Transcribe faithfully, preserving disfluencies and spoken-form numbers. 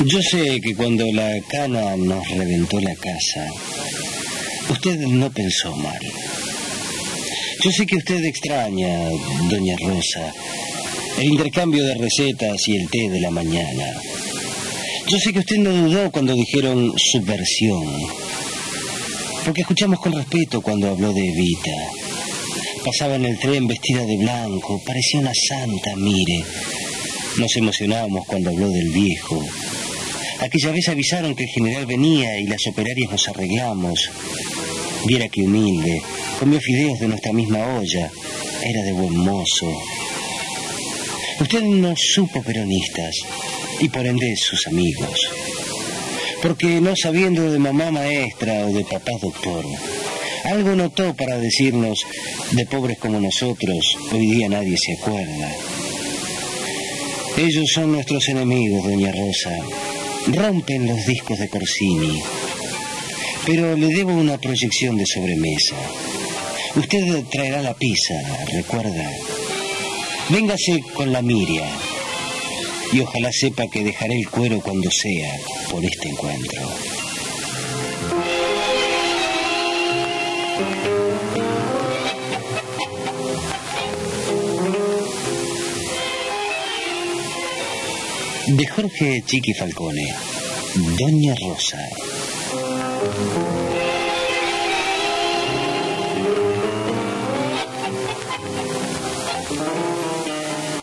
Yo sé que cuando la cana nos reventó la casa, usted no pensó mal. Yo sé que usted extraña, doña Rosa, el intercambio de recetas y el té de la mañana. Yo sé que usted no dudó cuando dijeron subversión, porque escuchamos con respeto cuando habló de Evita. Pasaba en el tren vestida de blanco, parecía una santa, mire. Nos emocionamos cuando habló del viejo. Aquella vez avisaron que el general venía y las operarias nos arreglamos. Viera qué humilde, comió fideos de nuestra misma olla, era de buen mozo. Usted no supo peronistas, y por ende sus amigos, porque no sabiendo de mamá maestra o de papá doctor, algo notó para decirnos, de pobres como nosotros, hoy día nadie se acuerda. Ellos son nuestros enemigos, doña Rosa, rompen los discos de Corsini, pero le debo una proyección de sobremesa. Usted traerá la pizza, ¿recuerda? Véngase con la Miria, y ojalá sepa que dejaré el cuero cuando sea por este encuentro. De Jorge Chiqui Falcone, Doña Rosa.